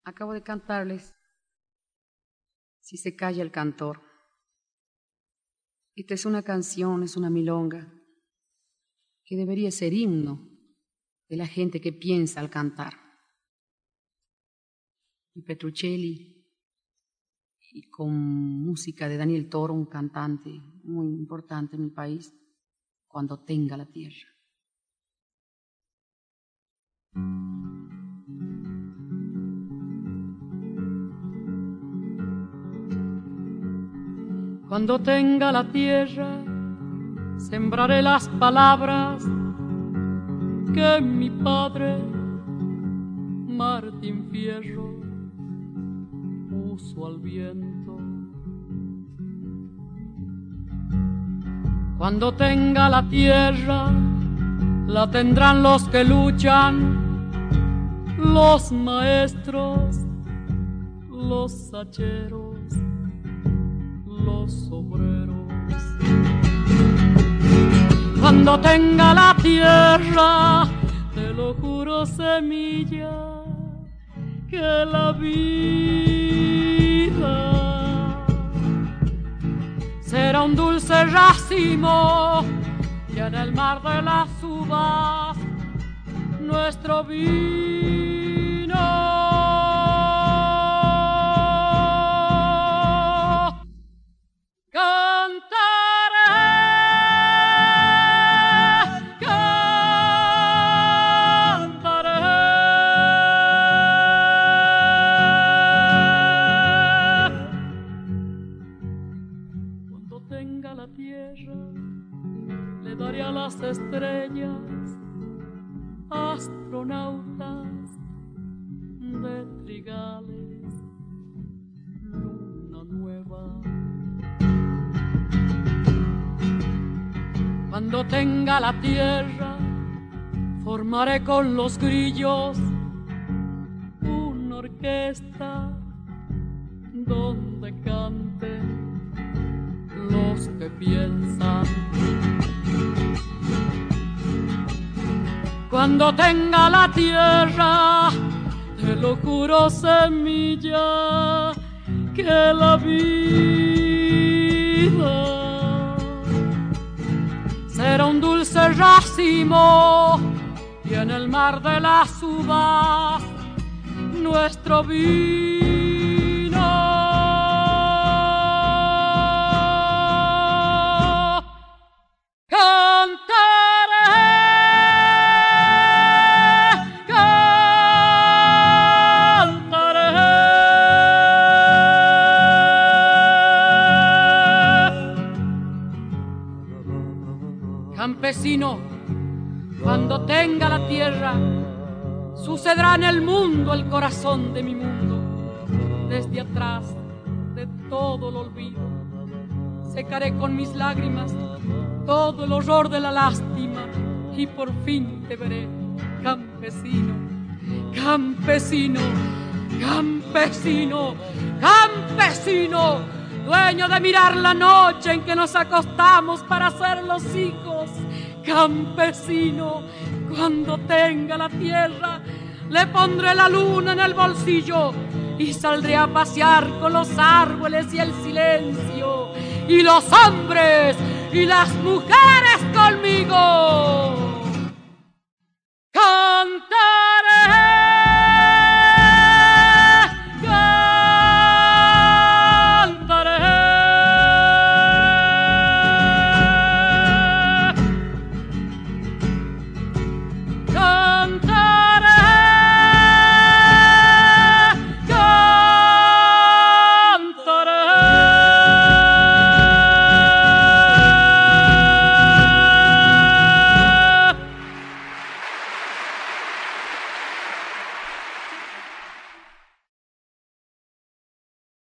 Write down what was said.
Acabo de cantarles Si se calla el cantor. Esta es una canción, es una milonga que debería ser himno de la gente que piensa al cantar. Y Petruccelli, y con música de Daniel Toro, un cantante muy importante en mi país, Cuando tenga la tierra. Cuando tenga la tierra, sembraré las palabras que mi padre, Martín Fierro, puso al viento. Cuando tenga la tierra, la tendrán los que luchan, los maestros, los hacheros, los obreros. Cuando tenga la tierra, te lo juro, semilla, que la vida será un dulce racimo y en el mar de las uvas nuestro vino. Estrellas, astronautas de trigales, luna nueva. Cuando tenga la tierra, formaré con los grillos una orquesta donde canten los que piensan. Cuando tenga la tierra, te lo juro, semilla, que la vida será un dulce racimo y en el mar de las uvas nuestro vino. Campesino, cuando tenga la tierra, sucederá en el mundo el corazón de mi mundo. Desde atrás de todo el olvido, secaré con mis lágrimas todo el horror de la lástima y por fin te veré, campesino, campesino, campesino, campesino, dueño de mirar la noche en que nos acostamos para ser los hijos. Campesino, cuando tenga la tierra, le pondré la luna en el bolsillo y saldré a pasear con los árboles y el silencio y los hombres y las mujeres conmigo.